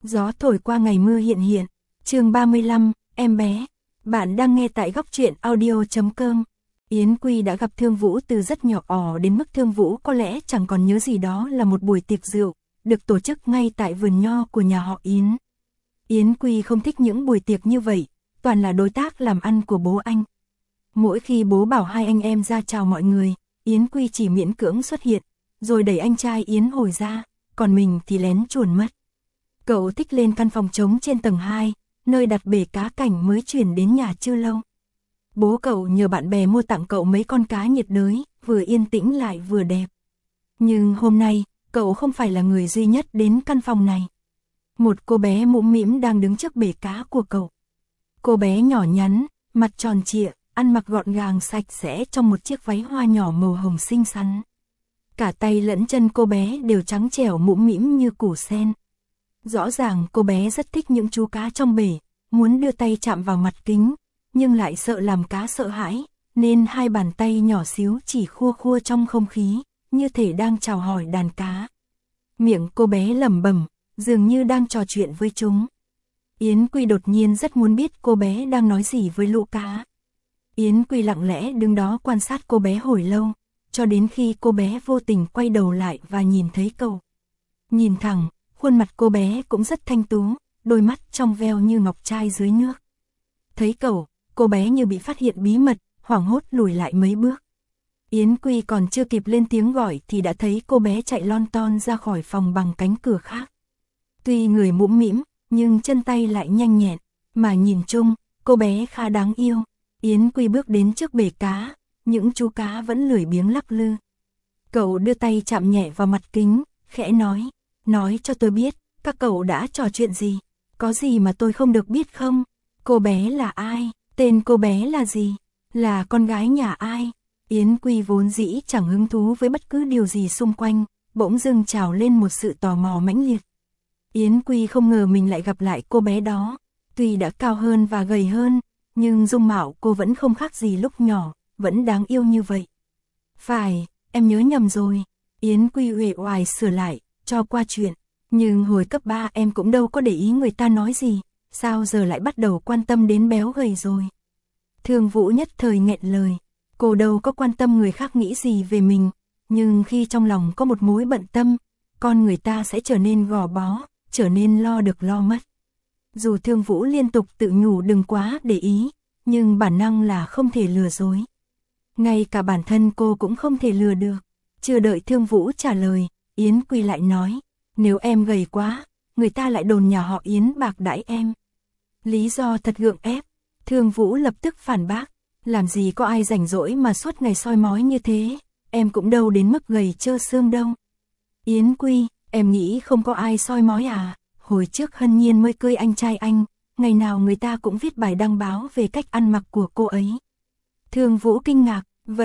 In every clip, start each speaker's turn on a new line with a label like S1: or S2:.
S1: Gió thổi qua ngày mưa hiện hiện. Chương 35, em bé. Bạn đang nghe tại góc truyện audio.com. Yến Quy đã gặp Thương Vũ từ rất nhỏ đến mức Thương Vũ có lẽ chẳng còn nhớ gì đó là một buổi tiệc rượu, được tổ chức ngay tại vườn nho của nhà họ Yến. Yến Quy không thích những buổi tiệc như vậy, toàn là đối tác làm ăn của bố anh. Mỗi khi bố bảo hai anh em ra chào mọi người, Yến Quy chỉ miễn cưỡng xuất hiện, rồi đẩy anh trai Yến Hồi ra, còn mình thì lén chuồn mất. Cậu thích lên căn phòng trống trên tầng 2, nơi đặt bể cá cảnh mới chuyển đến nhà chưa lâu. Bố cậu nhờ bạn bè mua tặng cậu mấy con cá nhiệt đới, vừa yên tĩnh lại vừa đẹp. Nhưng hôm nay, cậu không phải là người duy nhất đến căn phòng này. Một cô bé mũm mĩm đang đứng trước bể cá của cậu. Cô bé nhỏ nhắn, mặt tròn trịa, ăn mặc gọn gàng sạch sẽ trong một chiếc váy hoa nhỏ màu hồng xinh xắn. Cả tay lẫn chân cô bé đều trắng trẻo mũm mĩm như củ sen. Rõ ràng cô bé rất thích những chú cá trong bể, muốn đưa tay chạm vào mặt kính, nhưng lại sợ làm cá sợ hãi, nên hai bàn tay nhỏ xíu chỉ khua khua trong không khí, như thể đang chào hỏi đàn cá. Miệng cô bé lẩm bẩm, dường như đang trò chuyện với chúng. Yến Quy đột nhiên rất muốn biết cô bé đang nói gì với lũ cá. Yến Quy lặng lẽ đứng đó quan sát cô bé hồi lâu, cho đến khi cô bé vô tình quay đầu lại và nhìn thấy cậu. Nhìn thẳng, khuôn mặt cô bé cũng rất thanh tú, đôi mắt trong veo như ngọc trai dưới nước. Thấy cậu, cô bé như bị phát hiện bí mật, hoảng hốt lùi lại mấy bước. Yến Quy còn chưa kịp lên tiếng gọi thì đã thấy cô bé chạy lon ton ra khỏi phòng bằng cánh cửa khác. Tuy người mũm mĩm, nhưng chân tay lại nhanh nhẹn, mà nhìn chung, cô bé khá đáng yêu. Yến Quy bước đến trước bể cá, những chú cá vẫn lười biếng lắc lư. Cậu đưa tay chạm nhẹ vào mặt kính, khẽ nói cho tôi biết, các cậu đã trò chuyện gì, có gì mà tôi không được biết không? Cô bé là ai? Tên cô bé là gì? Là con gái nhà ai? Yến Quy vốn dĩ chẳng hứng thú với bất cứ điều gì xung quanh, bỗng dưng trào lên một sự tò mò mãnh liệt. Yến Quy không ngờ mình lại gặp lại cô bé đó, tuy đã cao hơn và gầy hơn, nhưng dung mạo cô vẫn không khác gì lúc nhỏ, vẫn đáng yêu như vậy. Phải, em nhớ nhầm rồi. Yến Quy uể oải sửa lại, cho qua chuyện. Nhưng hồi cấp 3 em cũng đâu có để ý người ta nói gì, sao giờ lại bắt đầu quan tâm đến béo gầy rồi. Thương Vũ nhất thời nghẹn lời, cô đâu có quan tâm người khác nghĩ gì về mình, nhưng khi trong lòng có một mối bận tâm, con người ta sẽ trở nên gò bó, trở nên lo được lo mất. Dù Thương Vũ liên tục tự nhủ đừng quá để ý, nhưng bản năng là không thể lừa dối. Ngay cả bản thân cô cũng không thể lừa được. Chưa đợi Thương Vũ trả lời, Yến Quy lại nói, nếu em gầy quá, người ta lại đồn nhà họ Yến bạc đãi em. Lý do thật gượng ép. Thương Vũ lập tức phản bác, làm gì có ai rảnh rỗi mà suốt ngày soi mói như thế, em cũng đâu đến mức gầy trơ xương đâu. Yến Quy, em nghĩ không có ai soi mói à? Hồi trước Hân Nhiên mới cưới anh trai anh, ngày nào người ta cũng viết bài đăng báo về cách ăn mặc của cô ấy. Thương Vũ kinh ngạc,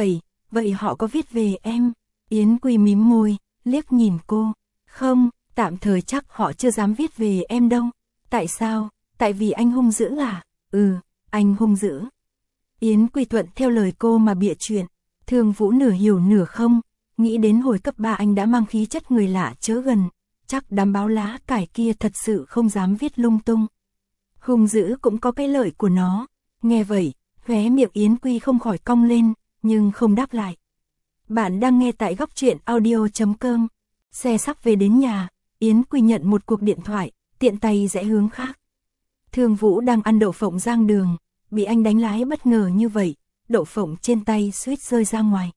S1: vậy họ có viết về em? Yến Quy mím môi, liếc nhìn cô, không, tạm thời chắc họ chưa dám viết về em đâu. Tại sao? Tại vì anh hung dữ à? Ừ, anh hung dữ. Yến Quy thuận theo lời cô mà bịa chuyện. Thương Vũ nửa hiểu nửa không, nghĩ đến hồi cấp 3 anh đã mang khí chất người lạ chớ gần, chắc đám báo lá cải kia thật sự không dám viết lung tung. Hung dữ cũng có cái lợi của nó. Nghe vậy, khóe miệng Yến Quy không khỏi cong lên, nhưng không đáp lại. Bạn đang nghe tại góc truyện audio.com. Xe sắp về đến nhà, Yến Quy nhận một cuộc điện thoại, tiện tay rẽ hướng khác. Thương Vũ đang ăn đậu phộng rang đường, bị anh đánh lái bất ngờ như vậy, đậu phộng trên tay suýt rơi ra ngoài.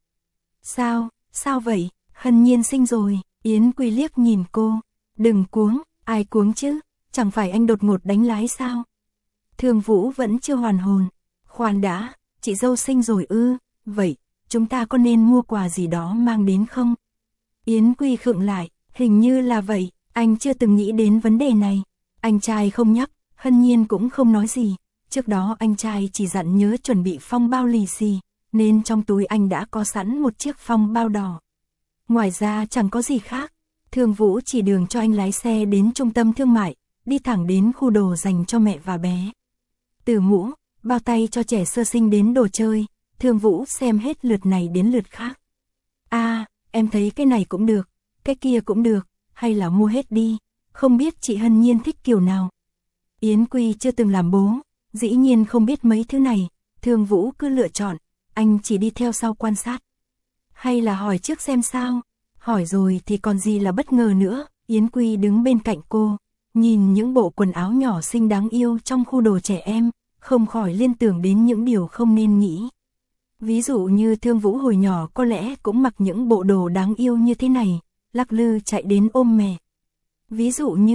S1: Sao vậy? Hân Nhiên sinh rồi. Yến Quy liếc nhìn cô, đừng cuống, ai cuống chứ, chẳng phải anh đột ngột đánh lái sao? Thương Vũ vẫn chưa hoàn hồn, khoan đã, chị dâu sinh rồi ư? Vậy, chúng ta có nên mua quà gì đó mang đến không? Yến Quy khựng lại, hình như là vậy, anh chưa từng nghĩ đến vấn đề này. Anh trai không nhắc, Hân Nhiên cũng không nói gì, trước đó anh trai chỉ dặn nhớ chuẩn bị phong bao lì xì, nên trong túi anh đã có sẵn một chiếc phong bao đỏ. Ngoài ra chẳng có gì khác. Thương Vũ chỉ đường cho anh lái xe đến trung tâm thương mại, đi thẳng đến khu đồ dành cho mẹ và bé. Từ mũ, bao tay cho trẻ sơ sinh đến đồ chơi, Thương Vũ xem hết lượt này đến lượt khác. Em thấy cái này cũng được, cái kia cũng được, hay là mua hết đi, không biết chị Hân Nhiên thích kiểu nào. Yến Quy chưa từng làm bố, dĩ nhiên không biết mấy thứ này, Thương Vũ cứ lựa chọn, anh chỉ đi theo sau quan sát. Hay là hỏi trước xem sao, hỏi rồi thì còn gì là bất ngờ nữa. Yến Quy đứng bên cạnh cô, nhìn những bộ quần áo nhỏ xinh đáng yêu trong khu đồ trẻ em, không khỏi liên tưởng đến những điều không nên nghĩ. Ví dụ như Thương Vũ hồi nhỏ có lẽ cũng mặc những bộ đồ đáng yêu như thế này, lắc lư chạy đến ôm mẹ. Ví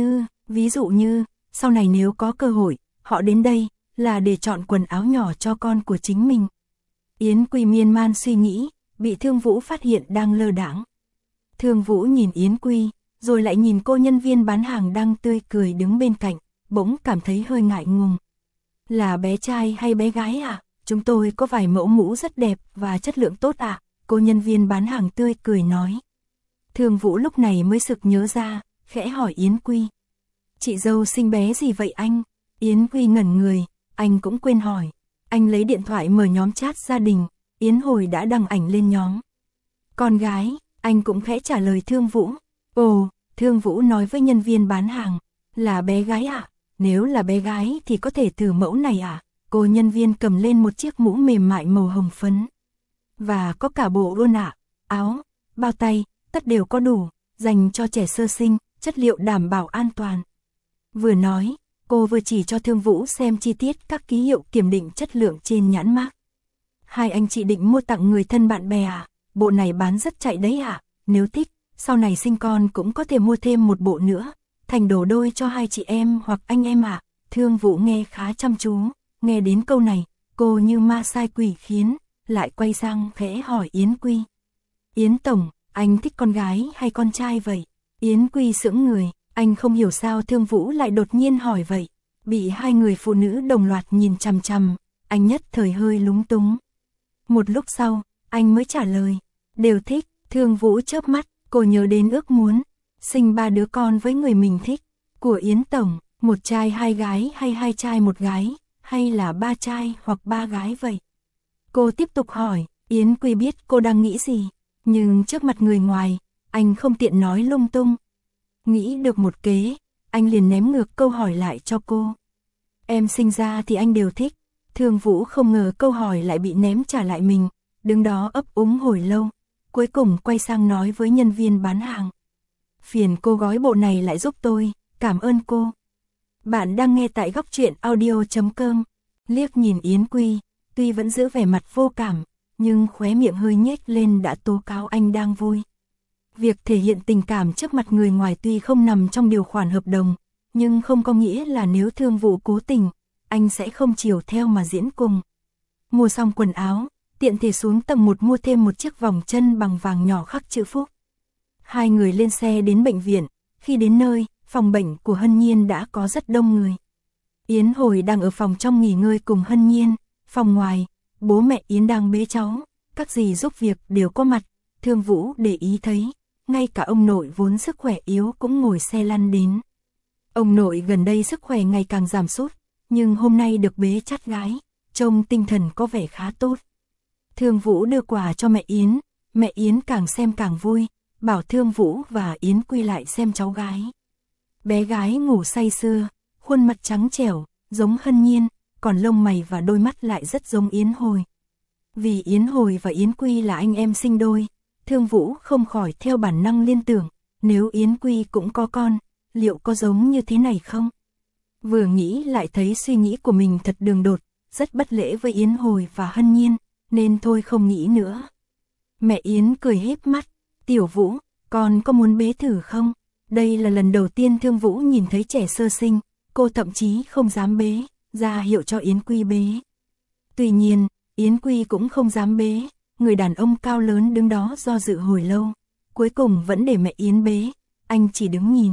S1: dụ như, sau này nếu có cơ hội, họ đến đây, là để chọn quần áo nhỏ cho con của chính mình. Yến Quy miên man suy nghĩ, bị Thương Vũ phát hiện đang lơ đãng. Thương Vũ nhìn Yến Quy, rồi lại nhìn cô nhân viên bán hàng đang tươi cười đứng bên cạnh, bỗng cảm thấy hơi ngại ngùng. Là bé trai hay bé gái à? Chúng tôi có vài mẫu mũ rất đẹp và chất lượng tốt ạ, cô nhân viên bán hàng tươi cười nói. Thương Vũ lúc này mới sực nhớ ra, khẽ hỏi Yến Quy. Chị dâu sinh bé gì vậy anh? Yến Quy ngẩn người, anh cũng quên hỏi. Anh lấy điện thoại mở nhóm chat gia đình, Yến Hồi đã đăng ảnh lên nhóm. Con gái, anh cũng khẽ trả lời Thương Vũ. Ồ, Thương Vũ nói với nhân viên bán hàng, là bé gái ạ? Nếu là bé gái thì có thể thử mẫu này ạ? Cô nhân viên cầm lên một chiếc mũ mềm mại màu hồng phấn. Và có cả bộ luôn ạ, áo, bao tay, tất đều có đủ, dành cho trẻ sơ sinh, chất liệu đảm bảo an toàn. Vừa nói, cô vừa chỉ cho Thương Vũ xem chi tiết các ký hiệu kiểm định chất lượng trên nhãn mác. Hai anh chị định mua tặng người thân bạn bè à? Bộ này bán rất chạy đấy ạ, nếu thích, sau này sinh con cũng có thể mua thêm một bộ nữa, thành đồ đôi cho hai chị em hoặc anh em ạ. Thương Vũ nghe khá chăm chú, nghe đến câu này, cô như ma sai quỷ khiến, lại quay sang khẽ hỏi Yến Quy. Yến Tổng, anh thích con gái hay con trai vậy? Yến Quy sững người, anh không hiểu sao Thương Vũ lại đột nhiên hỏi vậy. Bị hai người phụ nữ đồng loạt nhìn chằm chằm, anh nhất thời hơi lúng túng. Một lúc sau, anh mới trả lời, đều thích. Thương Vũ chớp mắt, cô nhớ đến ước muốn sinh 3 đứa con với người mình thích. Của Yến Tổng, một trai hai gái hay hai trai một gái, hay là 3 trai hoặc 3 gái vậy? Cô tiếp tục hỏi, Yến Quy biết cô đang nghĩ gì, nhưng trước mặt người ngoài, anh không tiện nói lung tung. Nghĩ được một kế, anh liền ném ngược câu hỏi lại cho cô. Em sinh ra thì anh đều thích. Thương Vũ không ngờ câu hỏi lại bị ném trả lại mình, đứng đó ấp úng hồi lâu, cuối cùng quay sang nói với nhân viên bán hàng. Phiền cô gói bộ này lại giúp tôi, cảm ơn cô. Bạn đang nghe tại Góc Truyện Audio.com. Liếc nhìn Yến Quy, tuy vẫn giữ vẻ mặt vô cảm, nhưng khóe miệng hơi nhếch lên đã tố cáo anh đang vui. Việc thể hiện tình cảm trước mặt người ngoài tuy không nằm trong điều khoản hợp đồng, nhưng không có nghĩa là nếu Thương Vũ cố tình, anh sẽ không chiều theo mà diễn cùng. Mua xong quần áo, tiện thể xuống tầng 1 mua thêm một chiếc vòng chân bằng vàng nhỏ khắc chữ Phúc. Hai người lên xe đến bệnh viện, khi đến nơi, phòng bệnh của Hân Nhiên đã có rất đông người. Yến Hồi đang ở phòng trong nghỉ ngơi cùng Hân Nhiên, phòng ngoài, bố mẹ Yến đang bế cháu, các dì giúp việc đều có mặt. Thương Vũ để ý thấy, ngay cả ông nội vốn sức khỏe yếu cũng ngồi xe lăn đến. Ông nội gần đây sức khỏe ngày càng giảm sút, nhưng hôm nay được bế chắt gái, trông tinh thần có vẻ khá tốt. Thương Vũ đưa quà cho mẹ Yến càng xem càng vui, bảo Thương Vũ và Yến Quy lại xem cháu gái. Bé gái ngủ say sưa, khuôn mặt trắng trẻo, giống Hân Nhiên, còn lông mày và đôi mắt lại rất giống Yến Hồi. Vì Yến Hồi và Yến Quy là anh em sinh đôi, Thương Vũ không khỏi theo bản năng liên tưởng, nếu Yến Quy cũng có con, liệu có giống như thế này không? Vừa nghĩ lại thấy suy nghĩ của mình thật đường đột, rất bất lễ với Yến Hồi và Hân Nhiên, nên thôi không nghĩ nữa. Mẹ Yến cười híp mắt, Tiểu Vũ, con có muốn bế thử không? Đây là lần đầu tiên Thương Vũ nhìn thấy trẻ sơ sinh, cô thậm chí không dám bế, ra hiệu cho Yến Quy bế. Tuy nhiên, Yến Quy cũng không dám bế, người đàn ông cao lớn đứng đó do dự hồi lâu, cuối cùng vẫn để mẹ Yến bế, anh chỉ đứng nhìn.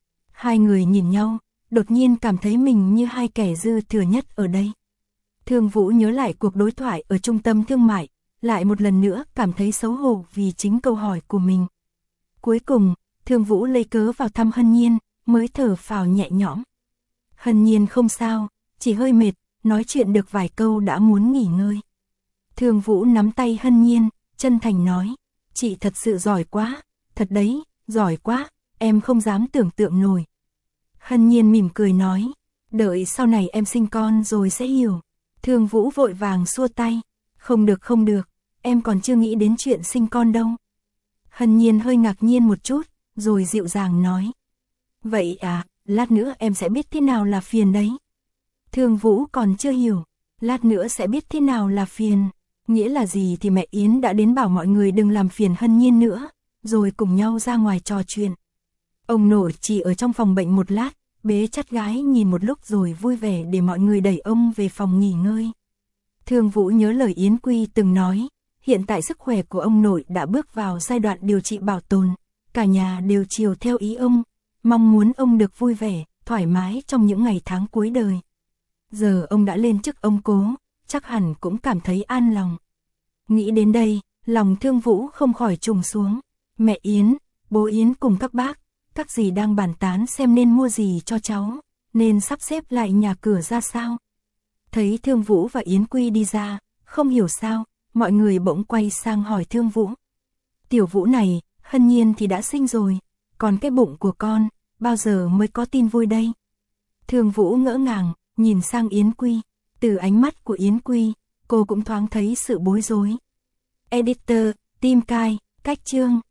S1: Hai người nhìn nhau, đột nhiên cảm thấy mình như hai kẻ dư thừa nhất ở đây. Thương Vũ nhớ lại cuộc đối thoại ở trung tâm thương mại, lại một lần nữa cảm thấy xấu hổ vì chính câu hỏi của mình. Cuối cùng, Thương Vũ lấy cớ vào thăm Hân Nhiên, mới thở phào nhẹ nhõm. Hân Nhiên không sao, chỉ hơi mệt, nói chuyện được vài câu đã muốn nghỉ ngơi. Thương Vũ nắm tay Hân Nhiên, chân thành nói, chị thật sự giỏi quá, thật đấy, giỏi quá, em không dám tưởng tượng nổi. Hân Nhiên mỉm cười nói, đợi sau này em sinh con rồi sẽ hiểu. Thương Vũ vội vàng xua tay, không được không được, em còn chưa nghĩ đến chuyện sinh con đâu. Hân Nhiên hơi ngạc nhiên một chút, rồi dịu dàng nói. Vậy à, lát nữa em sẽ biết thế nào là phiền đấy. Thương Vũ còn chưa hiểu, lát nữa sẽ biết thế nào là phiền. Nghĩa là gì thì mẹ Yến đã đến bảo mọi người đừng làm phiền Hân Nhiên nữa, rồi cùng nhau ra ngoài trò chuyện. Ông nội chỉ ở trong phòng bệnh một lát, bế chắt gái nhìn một lúc rồi vui vẻ để mọi người đẩy ông về phòng nghỉ ngơi. Thương Vũ nhớ lời Yến Quy từng nói, hiện tại sức khỏe của ông nội đã bước vào giai đoạn điều trị bảo tồn, cả nhà đều chiều theo ý ông, mong muốn ông được vui vẻ, thoải mái trong những ngày tháng cuối đời. Giờ ông đã lên chức ông cố, chắc hẳn cũng cảm thấy an lòng. Nghĩ đến đây, lòng Thương Vũ không khỏi trùng xuống. Mẹ Yến, bố Yến cùng các bác, các dì đang bàn tán xem nên mua gì cho cháu, nên sắp xếp lại nhà cửa ra sao. Thấy Thương Vũ và Yến Quy đi ra, không hiểu sao, mọi người bỗng quay sang hỏi Thương Vũ. Tiểu Vũ này, Hân Nhiên thì đã sinh rồi, còn cái bụng của con, bao giờ mới có tin vui đây? Thương Vũ ngỡ ngàng, nhìn sang Yến Quy, từ ánh mắt của Yến Quy, cô cũng thoáng thấy sự bối rối. Editor, Tim Cai, cách chương.